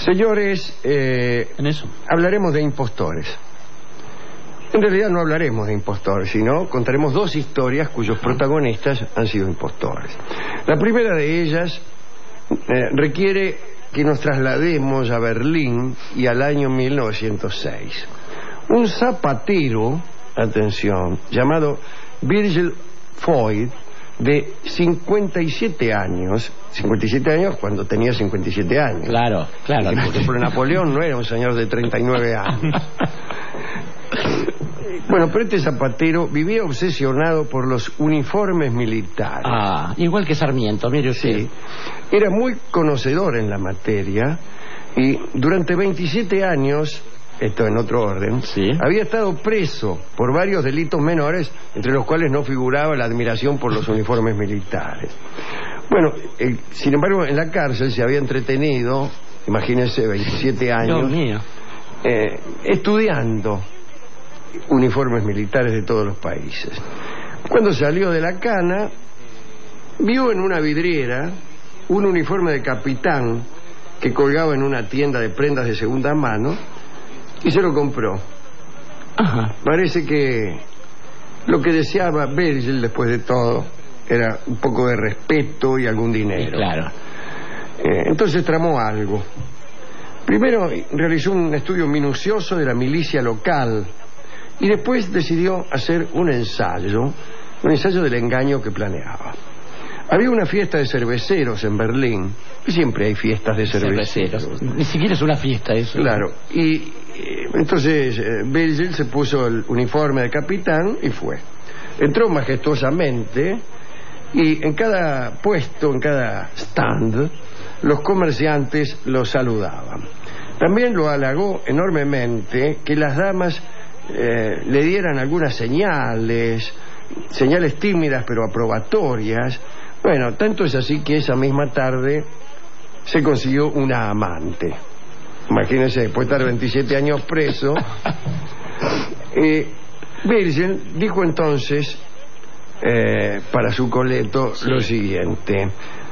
Señores, en eso hablaremos de impostores. En realidad no hablaremos de impostores, sino contaremos dos historias cuyos protagonistas han sido impostores. La primera de ellas requiere que nos traslademos a Berlín y al año 1906. Un zapatero, atención, llamado Virgil Foy, de 57 años cuando tenía 57 años. Claro. Por ejemplo, Napoleón no era un señor de 39 años. Bueno, pero este zapatero vivía obsesionado por los uniformes militares. Ah, igual que Sarmiento, mire usted. Sí. Era muy conocedor en la materia y durante 27 años, esto en otro orden, sí, había estado preso por varios delitos menores, entre los cuales no figuraba la admiración por los uniformes militares. Bueno, sin embargo, en la cárcel se había entretenido, imagínense, 27 años, Dios mío, estudiando uniformes militares de todos los países. Cuando salió de la cana, vio en una vidriera un uniforme de capitán que colgaba en una tienda de prendas de segunda mano y se lo compró. Ajá. Parece que lo que deseaba Virgil, después de todo, era un poco de respeto y algún dinero. Sí, claro. Entonces tramó algo. Primero realizó un estudio minucioso de la milicia local y después decidió hacer un ensayo del engaño que planeaba. Había una fiesta de cerveceros en Berlín, y siempre hay fiestas de cerveceros. Ni siquiera es una fiesta eso. Claro, y entonces Virgil se puso el uniforme de capitán y fue. Entró majestuosamente y en cada puesto, en cada stand, los comerciantes lo saludaban. También lo halagó enormemente que las damas le dieran algunas señales tímidas pero aprobatorias. Bueno, tanto es así que esa misma tarde se consiguió una amante. Imagínense, después de estar 27 años preso. Virgil dijo entonces para su coleto lo siguiente: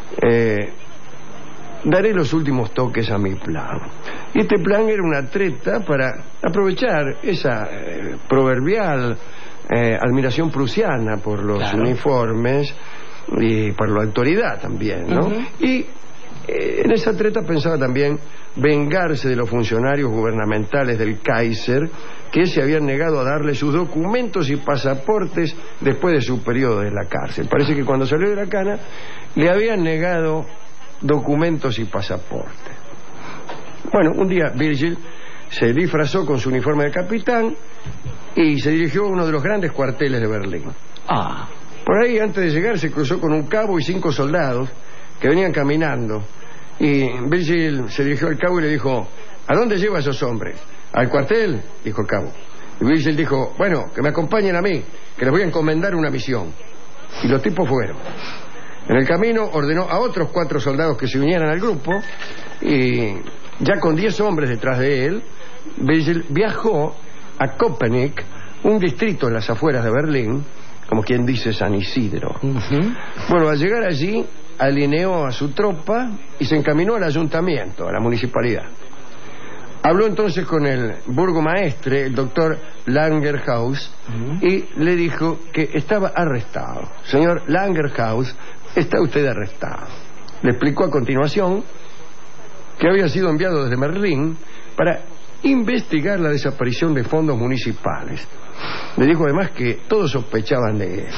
daré los últimos toques a mi plan. Y este plan era una treta para aprovechar esa proverbial admiración prusiana por los uniformes y por la autoridad también, ¿no? Y en esa treta pensaba también vengarse de los funcionarios gubernamentales del Kaiser que se habían negado a darle sus documentos y pasaportes después de su periodo en la cárcel. Parece que cuando salió de la cana le habían negado documentos y pasaporte. Bueno, un día Virgil se disfrazó con su uniforme de capitán y se dirigió a uno de los grandes cuarteles de Berlín. Por ahí, antes de llegar, se cruzó con un cabo y 5 soldados que venían caminando. Y Virgil se dirigió al cabo y le dijo: ¿a dónde lleva a esos hombres? ¿Al cuartel?, dijo el cabo. Y Virgil dijo: bueno, que me acompañen a mí, que les voy a encomendar una misión. Y los tipos fueron. En el camino ordenó a otros 4 soldados que se unieran al grupo y ya con 10 hombres detrás de él, Virgil viajó a Köpenick, un distrito en las afueras de Berlín, como quien dice San Isidro. Bueno, al llegar allí alineó a su tropa y se encaminó al ayuntamiento, a la municipalidad. Habló entonces con el burgomaestre, el doctor Langerhaus, y le dijo que estaba arrestado. Señor Langerhaus, está usted arrestado. Le explicó a continuación que había sido enviado desde Berlín para investigar la desaparición de fondos municipales. Le dijo además que todos sospechaban de él.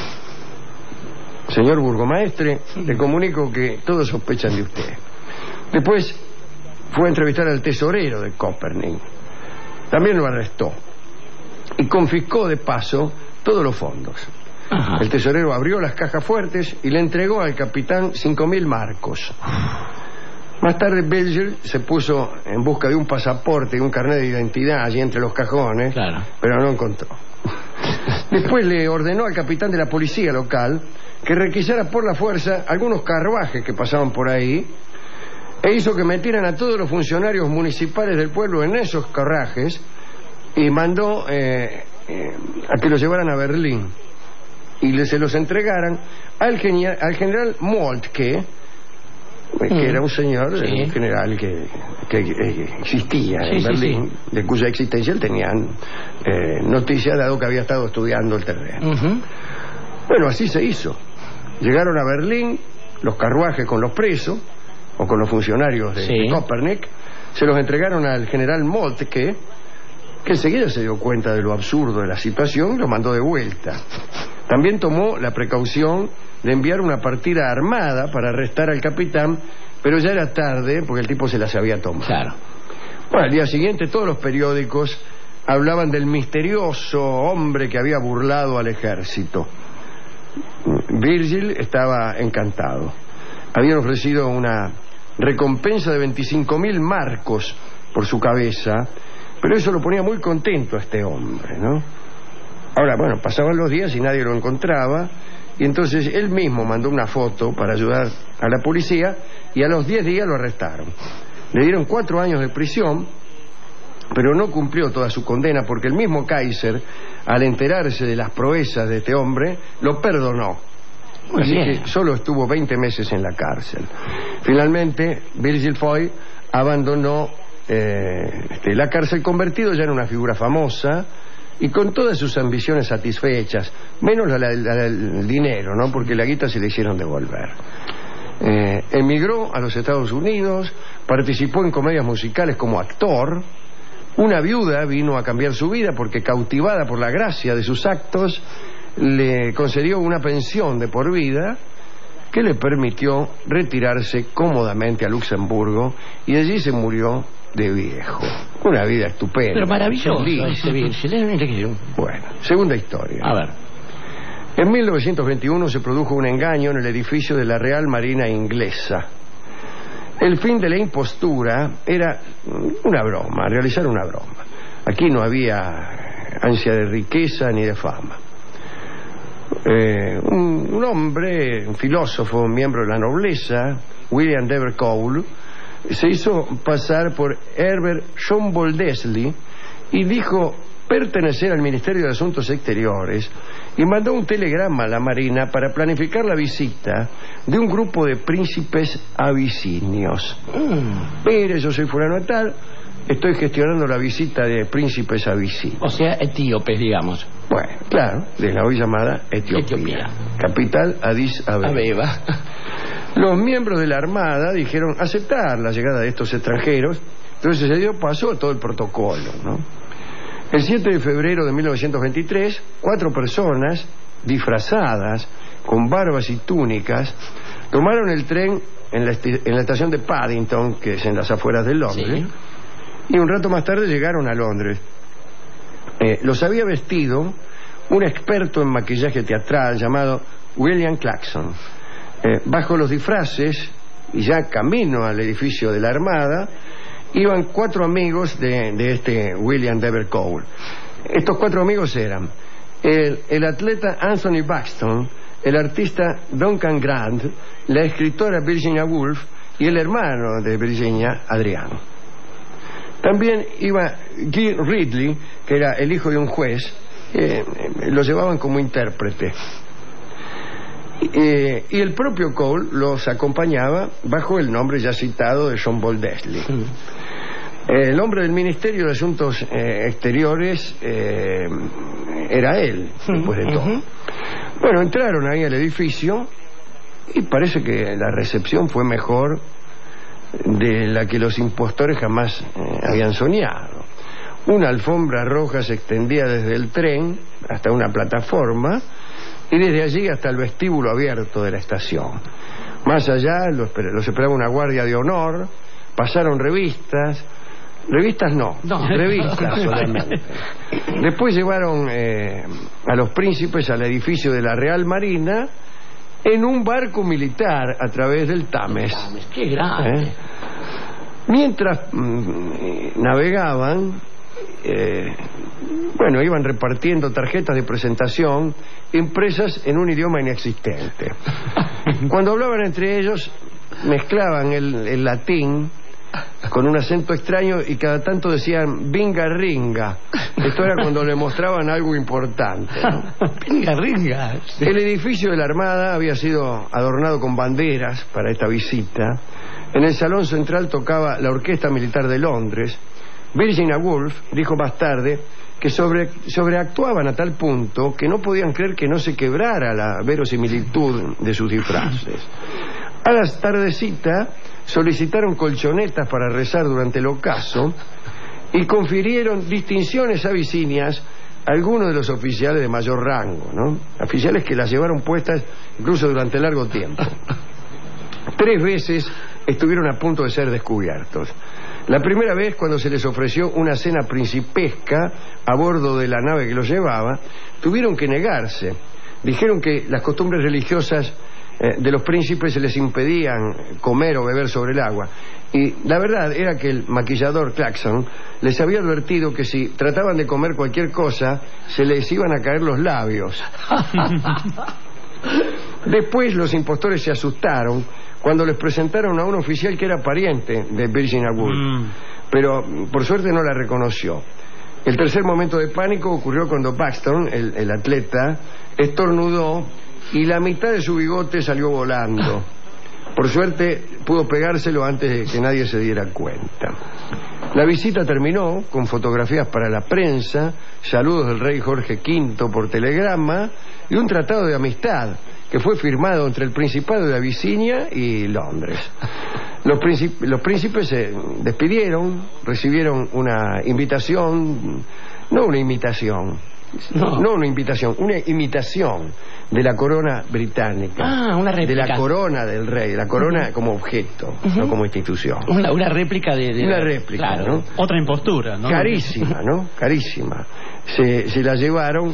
Señor burgomaestre, le comunico que todos sospechan de usted. Después fue a entrevistar al tesorero de Köpenick. También lo arrestó y confiscó de paso todos los fondos. El tesorero abrió las cajas fuertes y le entregó al capitán 5.000 marcos. Más tarde Virgil se puso en busca de un pasaporte y un carnet de identidad allí entre los cajones, pero no encontró. Después le ordenó al capitán de la policía local que requisara por la fuerza algunos carruajes que pasaban por ahí e hizo que metieran a todos los funcionarios municipales del pueblo en esos carruajes y mandó a que los llevaran a Berlín y se los entregaran al general Moltke, que era un señor, un general que existía en Berlín, de cuya existencia él tenían noticia, dado que había estado estudiando el terreno. Bueno, así se hizo. Llegaron a Berlín los carruajes con los presos o con los funcionarios de Köpenick, se los entregaron al general Moltke, que enseguida se dio cuenta de lo absurdo de la situación y lo mandó de vuelta. También tomó la precaución de enviar una partida armada para arrestar al capitán, pero ya era tarde porque el tipo se las había tomado. Claro. Bueno, al día siguiente todos los periódicos hablaban del misterioso hombre que había burlado al ejército. Virgil estaba encantado. Habían ofrecido una recompensa de 25.000 marcos por su cabeza, pero eso lo ponía muy contento a este hombre, ¿no? Ahora, bueno, pasaban los días y nadie lo encontraba, y entonces él mismo mandó una foto para ayudar a la policía, y a los 10 días lo arrestaron. Le dieron 4 años de prisión, pero no cumplió toda su condena, porque el mismo Kaiser, al enterarse de las proezas de este hombre, lo perdonó. Así que solo estuvo 20 meses en la cárcel. Finalmente, Virgil Foy abandonó la cárcel, convertido ya en una figura famosa y con todas sus ambiciones satisfechas, menos el dinero, ¿no? Porque la guita se le hicieron devolver. Emigró a los Estados Unidos, participó en comedias musicales como actor. Una viuda vino a cambiar su vida porque, cautivada por la gracia de sus actos, le concedió una pensión de por vida que le permitió retirarse cómodamente a Luxemburgo, y allí se murió de viejo. Una vida estupenda. Pero maravilloso ese Virgil. Bueno, segunda historia. A ver. En 1921 se produjo un engaño en el edificio de la Real Marina Inglesa. El fin de la impostura era una broma, realizar una broma. Aquí no había ansia de riqueza ni de fama. Un hombre, un filósofo, un miembro de la nobleza, William Dever Cole, se hizo pasar por Herbert John Boldesley y dijo pertenecer al Ministerio de Asuntos Exteriores, y mandó un telegrama a la Marina para planificar la visita de un grupo de príncipes abisinios. Mire, yo soy fulano de tal, estoy gestionando la visita de príncipes abisinios. O sea, etíopes, digamos. Bueno, claro, de la hoy llamada Etiopía. Capital, Addis Abeba. Los miembros de la Armada dijeron aceptar la llegada de estos extranjeros, entonces se dio paso a todo el protocolo, ¿no? El 7 de febrero de 1923, 4 personas disfrazadas, con barbas y túnicas, tomaron el tren en la estación de Paddington, que es en las afueras de Londres, y un rato más tarde llegaron a Londres. Los había vestido un experto en maquillaje teatral llamado William Clarkson. Bajo los disfraces, y ya camino al edificio de la Armada, iban 4 amigos de este William Dever Cole. Estos 4 amigos eran el atleta Anthony Buxton, el artista Duncan Grant, la escritora Virginia Woolf y el hermano de Virginia, Adrián. También iba Guy Ridley, que era el hijo de un juez, lo llevaban como intérprete. Y el propio Cole los acompañaba bajo el nombre ya citado de John Boldesley. El hombre del Ministerio de Asuntos Exteriores era él, después de todo. Bueno, entraron ahí al edificio y parece que la recepción fue mejor de la que los impostores jamás habían soñado. Una alfombra roja se extendía desde el tren hasta una plataforma y desde allí hasta el vestíbulo abierto de la estación. Más allá los esperaba una guardia de honor. Pasaron revistas solamente. Después llevaron a los príncipes al edificio de la Real Marina en un barco militar a través del Tames. ¡Qué grande! Mientras navegaban, iban repartiendo tarjetas de presentación impresas en un idioma inexistente. Cuando hablaban entre ellos, mezclaban el latín con un acento extraño y cada tanto decían vinga ringa. Esto era cuando le mostraban algo importante, ¿no? Vinga ringa. El edificio de la Armada había sido adornado con banderas para esta visita, En el salón central tocaba la Orquesta Militar de Londres. Virginia Woolf dijo más tarde que sobreactuaban a tal punto que no podían creer que no se quebrara la verosimilitud de sus disfraces. A la tardecita solicitaron colchonetas para rezar durante el ocaso y confirieron distinciones abisinias a algunos de los oficiales de mayor rango, ¿no? Oficiales que las llevaron puestas incluso durante largo tiempo. 3 veces estuvieron a punto de ser descubiertos. La primera vez, cuando se les ofreció una cena principesca a bordo de la nave que los llevaba, tuvieron que negarse. Dijeron que las costumbres religiosas de los príncipes se les impedían comer o beber sobre el agua. Y la verdad era que el maquillador Clarkson les había advertido que si trataban de comer cualquier cosa, se les iban a caer los labios. Después los impostores se asustaron cuando les presentaron a un oficial que era pariente de Virginia Woolf, pero por suerte no la reconoció. El tercer momento de pánico ocurrió cuando Paxton, el atleta, estornudó y la mitad de su bigote salió volando. Por suerte pudo pegárselo antes de que nadie se diera cuenta. La visita terminó con fotografías para la prensa, saludos del rey Jorge V por telegrama y un tratado de amistad que fue firmado entre el Principado de Abisinia y Londres. Los príncipes se despidieron, recibieron una invitación, no una imitación, una imitación de la corona británica. Una réplica. De la corona del rey, la corona como objeto, no como institución. Una réplica de una réplica, claro, ¿no? Otra impostura, ¿no? Carísima, ¿no? Carísima. Se la llevaron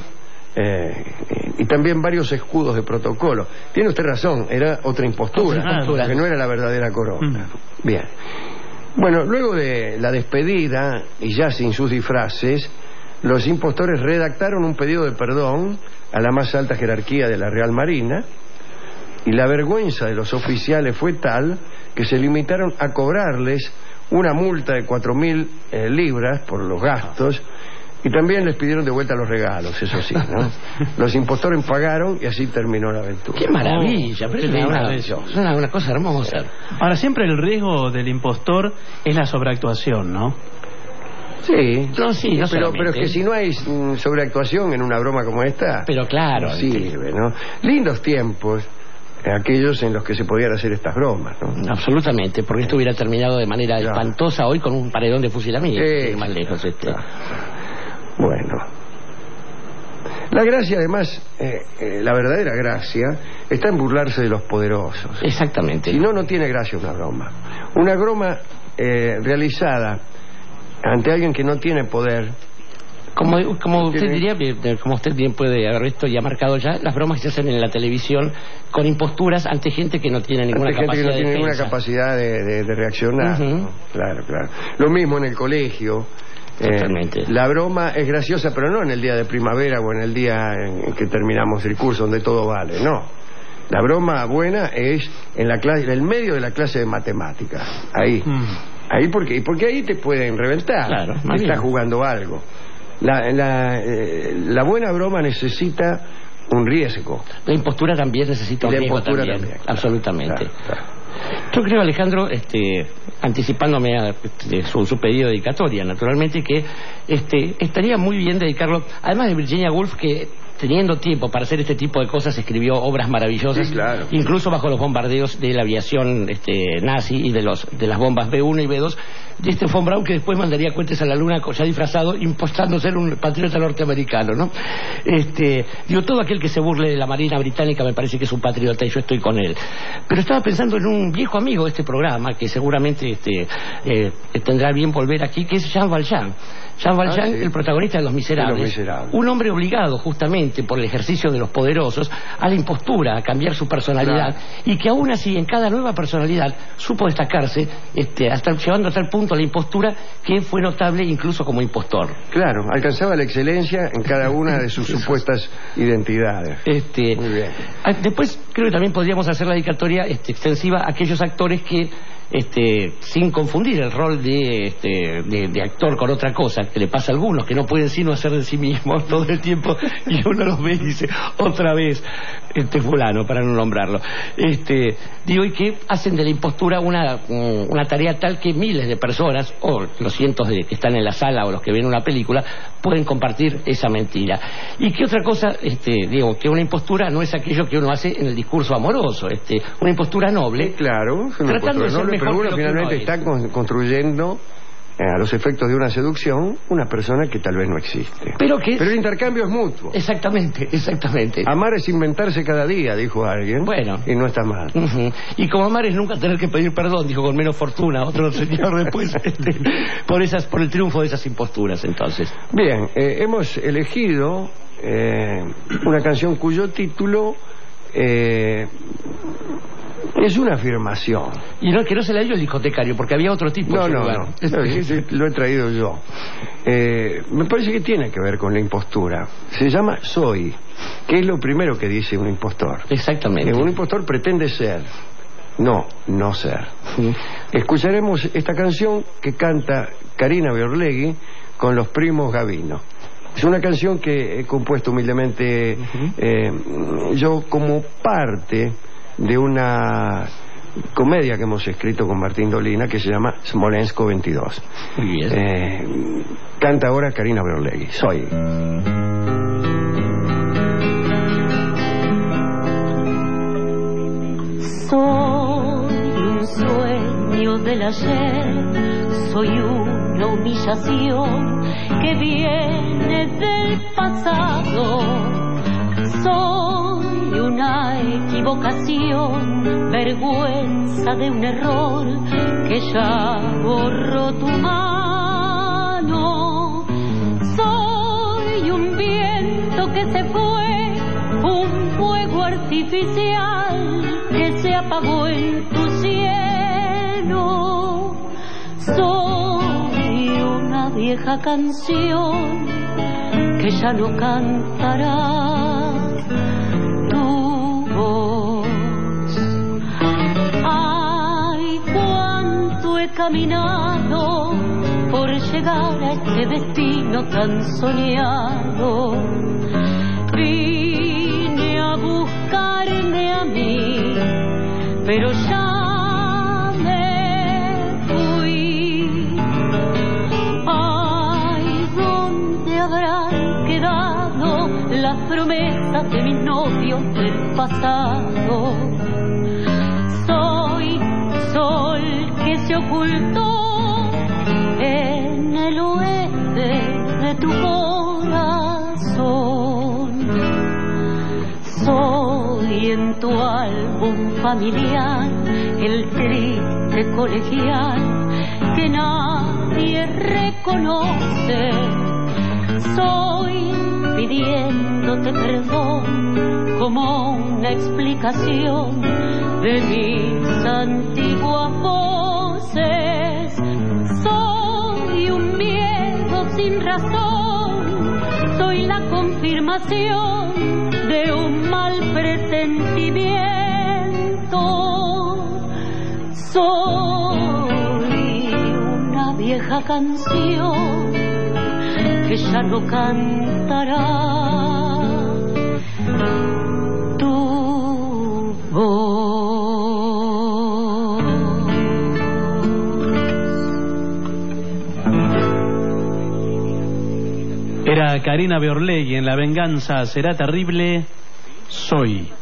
y también varios escudos de protocolo. Tiene usted razón, era otra impostura, porque no era la verdadera corona. Bien. Bueno, luego de la despedida, y ya sin sus disfraces, los impostores redactaron un pedido de perdón a la más alta jerarquía de la Real Marina, y la vergüenza de los oficiales fue tal que se limitaron a cobrarles una multa de 4.000 libras por los gastos, y también les pidieron de vuelta los regalos, eso sí, ¿no? Los impostores pagaron y así terminó la aventura. ¡Qué maravilla! Una cosa hermosa. Ahora, siempre el riesgo del impostor es la sobreactuación, ¿no? Sí, no pero es que si no hay sobreactuación en una broma como esta, pero claro, no sirve, ¿no? Lindos tiempos aquellos en los que se podían hacer estas bromas, ¿no? Absolutamente, porque esto hubiera terminado de manera espantosa hoy con un paredón de fusilamiento, más lejos Bueno, la gracia además, la verdadera gracia está en burlarse de los poderosos. Exactamente. Si no, no tiene gracia una broma. Una broma realizada ante alguien que no tiene poder. Como usted diría, como usted bien puede haber visto y ha marcado ya, las bromas que se hacen en la televisión con imposturas ante gente que no tiene ninguna capacidad de reaccionar. ¿No? Claro. Lo mismo en el colegio. Totalmente. La broma es graciosa, pero no en el día de primavera o en el día en que terminamos el curso, donde todo vale, no. La broma buena es en la clase, en el medio de la clase de matemáticas. Ahí porque ahí te pueden reventar. Claro, te está jugando algo. La buena broma necesita un riesgo. La impostura también necesita un riesgo también. Absolutamente. Claro. Yo creo, Alejandro, anticipándome a su pedido de dedicatoria, naturalmente, que estaría muy bien dedicarlo, además de Virginia Woolf, que teniendo tiempo para hacer este tipo de cosas escribió obras maravillosas, sí, claro, incluso bajo los bombardeos de la aviación nazi y de las bombas B1 y B2, de von Braun, que después mandaría cohetes a la luna ya disfrazado, impostando ser un patriota norteamericano, ¿no? Todo aquel que se burle de la Marina Británica me parece que es un patriota y yo estoy con él. Pero estaba pensando en un viejo amigo de este programa que seguramente tendrá bien volver aquí, que es Jean Valjean. Jean Valjean, el protagonista de Los Miserables, un hombre obligado justamente por el ejercicio de los poderosos a la impostura, a cambiar su personalidad, y que aún así en cada nueva personalidad supo destacarse, hasta llevando a tal punto a la impostura que fue notable incluso como impostor. Claro, alcanzaba la excelencia en cada una de sus supuestas identidades. Muy bien. Después creo que también podríamos hacer la dedicatoria extensiva a aquellos actores que sin confundir el rol de actor con otra cosa, que le pasa a algunos que no pueden sino hacer de sí mismos todo el tiempo, y uno los ve y dice, otra vez, fulano, para no nombrarlo. Digo, y que hacen de la impostura una tarea tal que miles de personas, o los cientos que están en la sala o los que ven una película, pueden compartir esa mentira. Y que otra cosa, digo, que una impostura no es aquello que uno hace en el discurso amoroso, una impostura noble. Claro, es una tratando impostura de ser noble, pero mejor uno que lo que finalmente uno está construyendo a los efectos de una seducción una persona que tal vez no existe. Pero el intercambio es mutuo. Exactamente. Amar es inventarse cada día, dijo alguien. Bueno. Y no está mal. Y como amar es nunca tener que pedir perdón, dijo con menos fortuna otro señor después, por el triunfo de esas imposturas, entonces. Bien, hemos elegido una canción cuyo título es una afirmación. Y que no se la dio el discotecario, porque había otro tipo. No. Lo he traído yo. Me parece que tiene que ver con la impostura. Se llama Soy, que es lo primero que dice un impostor. Exactamente. Un impostor pretende ser, no ser. Escucharemos esta canción que canta Karina Biorlegui con los primos Gavino. Es una canción que he compuesto humildemente yo como parte de una comedia que hemos escrito con Martín Dolina que se llama Smolensko 22. Muy bien. Canta ahora Karina Biorlegui. Soy. Soy un sueño del ayer, soy una humillación que viene del pasado. Soy una equivocación, vergüenza de un error que ya borró tu mano. Soy un viento que se fue, un fuego artificial que se apagó en tu cielo. Soy una vieja canción que ya no cantará tu voz. Ay, cuánto he caminado por llegar a este destino tan soñado. Vine a buscarme a mí, pero ya me fui. Ay, ¿dónde habrán quedado las promesas de mis novios del pasado? Soy sol que se ocultó en el oeste de tu corazón. Soy en tu álbum familiar el triste colegial que nadie reconoce. Soy pidiéndote perdón como una explicación de mis antiguas voces. Soy un miedo sin razón, soy la confirmación de un mal presentimiento. Soy una vieja canción que ya no cantará tu voz. Era Karina Biorlegui en La venganza será terrible. Soy.